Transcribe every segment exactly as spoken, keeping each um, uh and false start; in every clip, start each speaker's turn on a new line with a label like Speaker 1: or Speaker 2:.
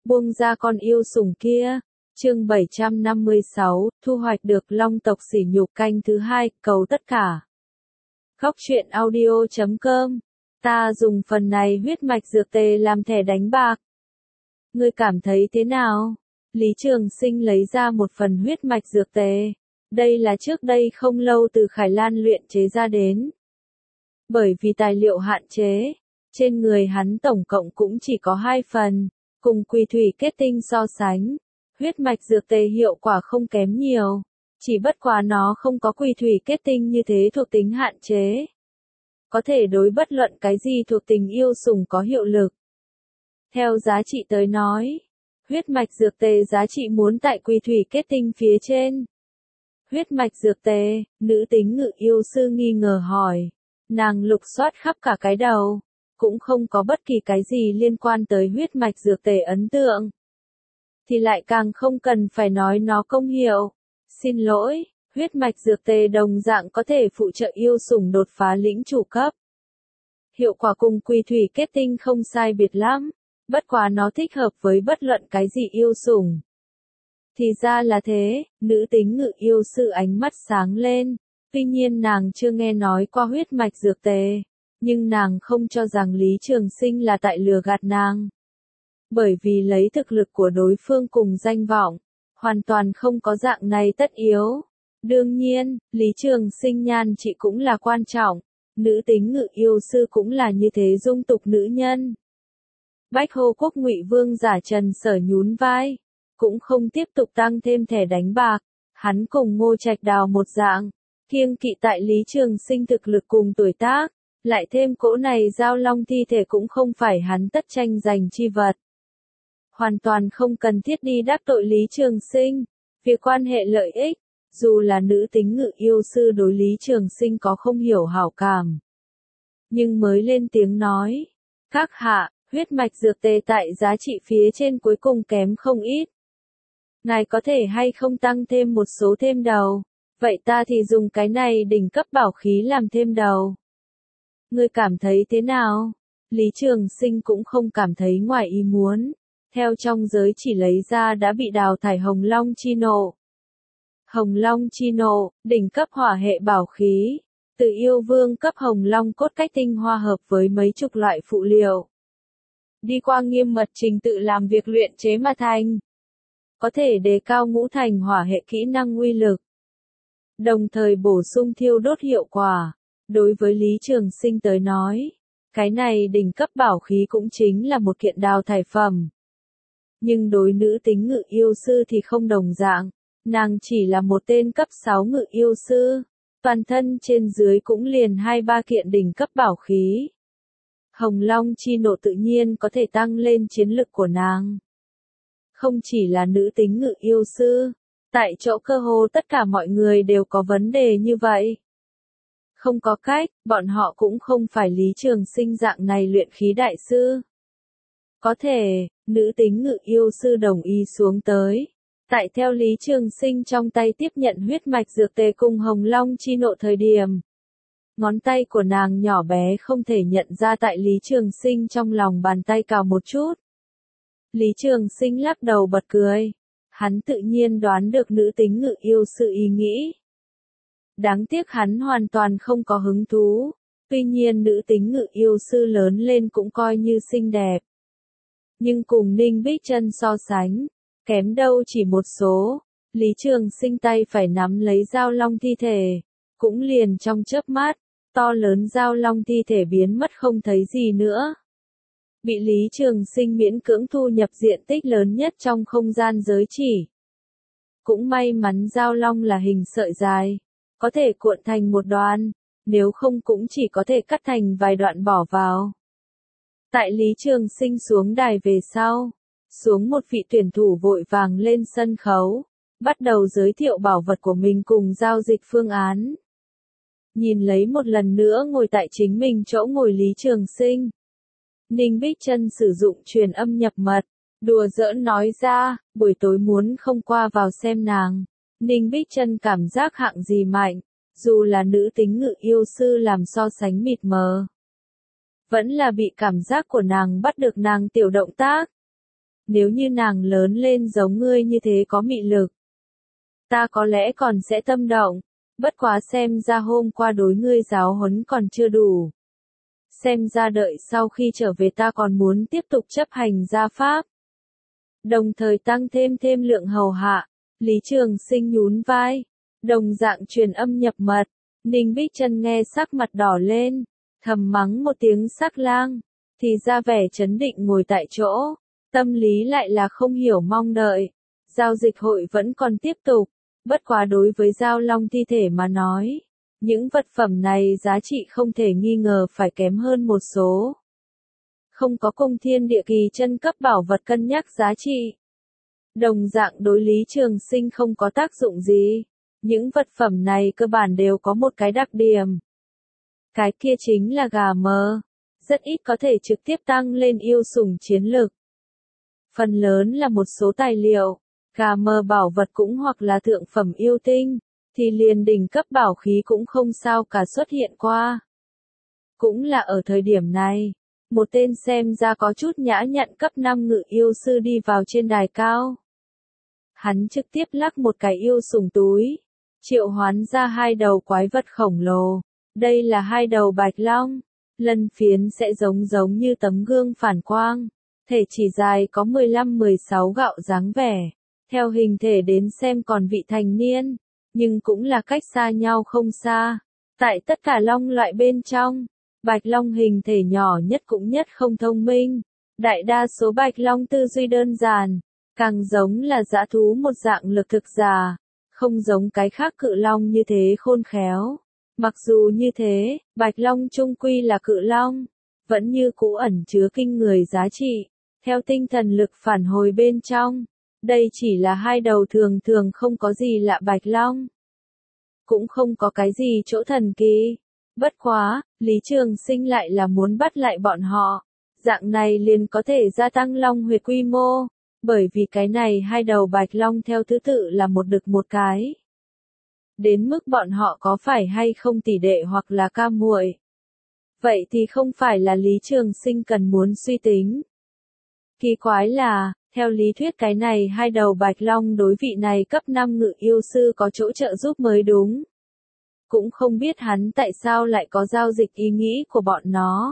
Speaker 1: buông ra con yêu sủng kia. Chương bảy trăm năm mươi sáu, thu hoạch được long tộc sỉ nhục canh thứ hai, cầu tất cả. Góc truyện audio chấm com. Ta dùng phần này huyết mạch dược tề làm thẻ đánh bạc. Ngươi cảm thấy thế nào? Lý Trường Sinh lấy ra một phần huyết mạch dược tề. Đây là trước đây không lâu từ Khải Lan luyện chế ra đến. Bởi vì tài liệu hạn chế, trên người hắn tổng cộng cũng chỉ có hai phần, cùng quỳ thủy kết tinh so sánh. Huyết mạch dược tề hiệu quả không kém nhiều, chỉ bất quá nó không có quỳ thủy kết tinh như thế thuộc tính hạn chế. Có thể đối bất luận cái gì thuộc tính yêu sủng có hiệu lực. Theo giá trị tới nói, huyết mạch dược tề giá trị muốn tại quỳ thủy kết tinh phía trên. Huyết mạch dược tề, nữ tính ngự yêu sư nghi ngờ hỏi. Nàng lục soát khắp cả cái đầu, cũng không có bất kỳ cái gì liên quan tới huyết mạch dược tề ấn tượng. Thì lại càng không cần phải nói nó công hiệu. Xin lỗi, huyết mạch dược tề đồng dạng có thể phụ trợ yêu sủng đột phá lĩnh chủ cấp. Hiệu quả cùng quỳ thủy kết tinh không sai biệt lắm, bất quá nó thích hợp với bất luận cái gì yêu sủng. Thì ra là thế, nữ tính ngự yêu sư ánh mắt sáng lên. Tuy nhiên nàng chưa nghe nói qua huyết mạch dược tề, nhưng nàng không cho rằng Lý Trường Sinh là tại lừa gạt nàng. Bởi vì lấy thực lực của đối phương cùng danh vọng, hoàn toàn không có dạng này tất yếu. Đương nhiên, Lý Trường Sinh nhan trị cũng là quan trọng, nữ tính ngự yêu sư cũng là như thế dung tục nữ nhân. Bách Hồ Quốc Ngụy Vương giả Trần Sở nhún vai, cũng không tiếp tục tăng thêm thẻ đánh bạc, hắn cùng Ngô Trạch Đào một dạng. Kiêng kỵ tại Lý Trường Sinh thực lực cùng tuổi tác, lại thêm cỗ này giao long thi thể cũng không phải hắn tất tranh giành chi vật. Hoàn toàn không cần thiết đi đắc tội Lý Trường Sinh, việc quan hệ lợi ích, dù là nữ tính ngự yêu sư đối Lý Trường Sinh có không hiểu hảo cảm. Nhưng mới lên tiếng nói, các hạ, huyết mạch dược tề tại giá trị phía trên cuối cùng kém không ít. Ngài có thể hay không tăng thêm một số thêm đầu? Vậy ta thì dùng cái này đỉnh cấp bảo khí làm thêm đầu. Ngươi cảm thấy thế nào? Lý Trường Sinh cũng không cảm thấy ngoài ý muốn. Theo trong giới chỉ lấy ra đã bị đào thải Hồng Long Chi Nộ. Hồng Long Chi Nộ, đỉnh cấp hỏa hệ bảo khí. Từ yêu vương cấp Hồng Long cốt cách tinh hoa hợp với mấy chục loại phụ liệu. Đi qua nghiêm mật trình tự làm việc luyện chế mà thành. Có thể đề cao ngũ thành hỏa hệ kỹ năng uy lực. Đồng thời bổ sung thiêu đốt hiệu quả. Đối với Lý Trường Sinh tới nói, cái này đỉnh cấp bảo khí cũng chính là một kiện đào thải phẩm. Nhưng đối nữ tính ngự yêu sư thì không đồng dạng, nàng chỉ là một tên cấp sáu ngự yêu sư, toàn thân trên dưới cũng liền hai ba kiện đỉnh cấp bảo khí. Hồng Long Chi Nộ tự nhiên có thể tăng lên chiến lực của nàng. Không chỉ là nữ tính ngự yêu sư, tại chỗ cơ hồ tất cả mọi người đều có vấn đề như vậy. Không có cách, bọn họ cũng không phải Lý Trường Sinh dạng này luyện khí đại sư. Có thể, nữ tính ngự yêu sư đồng ý xuống tới. Tại theo Lý Trường Sinh trong tay tiếp nhận huyết mạch dược tề cùng Hồng Long Chi Nộ thời điểm. Ngón tay của nàng nhỏ bé không thể nhận ra tại Lý Trường Sinh trong lòng bàn tay cào một chút. Lý Trường Sinh lắc đầu bật cười. Hắn tự nhiên đoán được nữ tính ngự yêu sư ý nghĩ. Đáng tiếc hắn hoàn toàn không có hứng thú. Tuy nhiên nữ tính ngự yêu sư lớn lên cũng coi như xinh đẹp. Nhưng cùng Ninh Bích Chân so sánh, kém đâu chỉ một số. Lý Trường Sinh tay phải nắm lấy giao long thi thể. Cũng liền trong chớp mắt, to lớn giao long thi thể biến mất không thấy gì nữa. Bị Lý Trường Sinh miễn cưỡng thu nhập diện tích lớn nhất trong không gian giới chỉ. Cũng may mắn giao long là hình sợi dài, có thể cuộn thành một đoạn, nếu không cũng chỉ có thể cắt thành vài đoạn bỏ vào. Tại Lý Trường Sinh xuống đài về sau, xuống một vị tuyển thủ vội vàng lên sân khấu, bắt đầu giới thiệu bảo vật của mình cùng giao dịch phương án. Nhìn lấy một lần nữa ngồi tại chính mình chỗ ngồi Lý Trường Sinh. Ninh Bích Chân sử dụng truyền âm nhập mật, đùa giỡn nói ra, buổi tối muốn không qua vào xem nàng. Ninh Bích Chân cảm giác hạng gì mạnh, dù là nữ tính ngự yêu sư làm so sánh mịt mờ. Vẫn là bị cảm giác của nàng bắt được nàng tiểu động tác. nếu như nàng lớn lên giống ngươi như thế có mị lực, ta có lẽ còn sẽ tâm động, bất quá xem ra hôm qua đối ngươi giáo huấn còn chưa đủ. Xem ra đợi sau khi trở về ta còn muốn tiếp tục chấp hành gia pháp. Đồng thời tăng thêm thêm lượng hầu hạ, Lý Trường Sinh nhún vai, đồng dạng truyền âm nhập mật, Ninh Bích Trân nghe sắc mặt đỏ lên, thầm mắng một tiếng sắc lang, thì ra vẻ chấn định ngồi tại chỗ, tâm lý lại là không hiểu mong đợi. Giao dịch hội vẫn còn tiếp tục, bất quá đối với Giao Long thi thể mà nói, những vật phẩm này giá trị không thể nghi ngờ phải kém hơn một số. Không có cung thiên địa kỳ chân cấp bảo vật cân nhắc giá trị. Đồng dạng đối Lý Trường Sinh không có tác dụng gì. Những vật phẩm này cơ bản đều có một cái đặc điểm. Cái kia chính là gà mờ. Rất ít có thể trực tiếp tăng lên yêu sủng chiến lực. Phần lớn là một số tài liệu, gà mờ bảo vật cũng hoặc là thượng phẩm yêu tinh, thì liền đỉnh cấp bảo khí cũng không sao cả xuất hiện qua. Cũng là ở thời điểm này, một tên xem ra có chút nhã nhặn cấp năm ngự yêu sư đi vào trên đài cao. Hắn trực tiếp lắc một cái yêu sủng túi, triệu hoán ra hai đầu quái vật khổng lồ. Đây là hai đầu bạch long, lân phiến sẽ giống giống như tấm gương phản quang, thể chỉ dài có mười lăm mười sáu gạo dáng vẻ, theo hình thể đến xem còn vị thành niên, nhưng cũng là cách xa nhau không xa. Tại tất cả long loại bên trong, bạch long hình thể nhỏ nhất cũng nhất không thông minh, đại đa số bạch long tư duy đơn giản, càng giống là dã thú một dạng lực thực giả, không giống cái khác cự long như thế khôn khéo. Mặc dù như thế, bạch long trung quy là cự long, vẫn như cũ ẩn chứa kinh người giá trị, theo tinh thần lực phản hồi bên trong. Đây chỉ là hai đầu thường thường không có gì lạ bạch long, cũng không có cái gì chỗ thần kỳ. Bất quá, Lý Trường Sinh lại là muốn bắt lại bọn họ, dạng này liền có thể gia tăng long huyệt quy mô, bởi vì cái này hai đầu bạch long theo thứ tự là một đực một cái. Đến mức bọn họ có phải hay không tỷ đệ hoặc là ca muội, vậy thì không phải là Lý Trường Sinh cần muốn suy tính. Kỳ quái là, theo lý thuyết cái này hai đầu bạch long đối vị này cấp năm ngự yêu sư có chỗ trợ giúp mới đúng. Cũng không biết hắn tại sao lại có giao dịch ý nghĩ của bọn nó.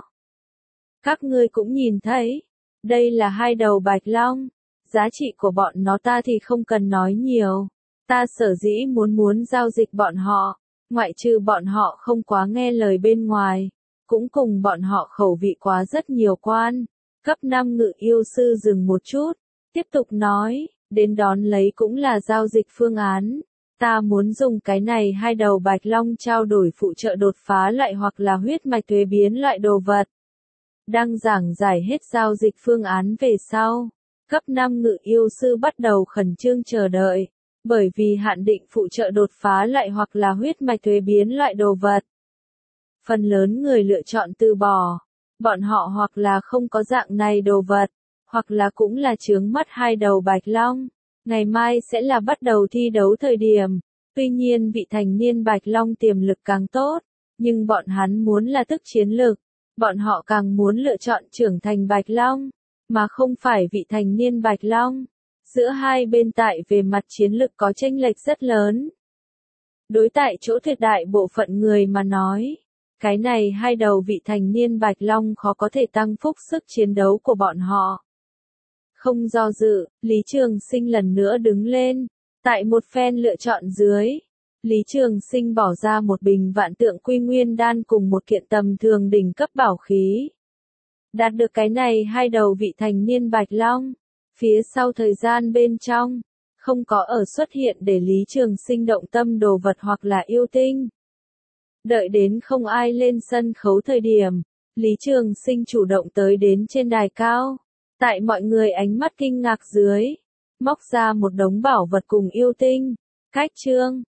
Speaker 1: Các ngươi cũng nhìn thấy, đây là hai đầu bạch long, giá trị của bọn nó ta thì không cần nói nhiều. Ta sở dĩ muốn muốn giao dịch bọn họ, ngoại trừ bọn họ không quá nghe lời bên ngoài, cũng cùng bọn họ khẩu vị quá rất nhiều quan. Cấp năm ngự yêu sư dừng một chút, tiếp tục nói, đến đón lấy cũng là giao dịch phương án. Ta muốn dùng cái này hai đầu bạch long trao đổi phụ trợ đột phá loại hoặc là huyết mạch thuế biến loại đồ vật. Đang giảng giải hết giao dịch phương án về sau, cấp năm ngự yêu sư bắt đầu khẩn trương chờ đợi, bởi vì hạn định phụ trợ đột phá loại hoặc là huyết mạch thuế biến loại đồ vật. Phần lớn người lựa chọn từ bỏ, bọn họ hoặc là không có dạng này đồ vật, hoặc là cũng là chướng mắt hai đầu bạch long. Ngày mai sẽ là bắt đầu thi đấu thời điểm, tuy nhiên vị thành niên bạch long tiềm lực càng tốt, nhưng bọn hắn muốn là tức chiến lực, bọn họ càng muốn lựa chọn trưởng thành bạch long, mà không phải vị thành niên bạch long. Giữa hai bên tại về mặt chiến lực có chênh lệch rất lớn. Đối tại chỗ tuyệt đại bộ phận người mà nói, cái này hai đầu vị thành niên bạch long khó có thể tăng phúc sức chiến đấu của bọn họ. Không do dự, Lý Trường Sinh lần nữa đứng lên, tại một phen lựa chọn dưới, Lý Trường Sinh bỏ ra một bình vạn tượng quy nguyên đan cùng một kiện tầm thường đỉnh cấp bảo khí. Đạt được cái này hai đầu vị thành niên bạch long, phía sau thời gian bên trong, không có ở xuất hiện để Lý Trường Sinh động tâm đồ vật hoặc là yêu tinh. Đợi đến không ai lên sân khấu thời điểm, Lý Trường Sinh chủ động tới đến trên đài cao. Tại mọi người ánh mắt kinh ngạc dưới, móc ra một đống bảo vật cùng yêu tinh, cách chương,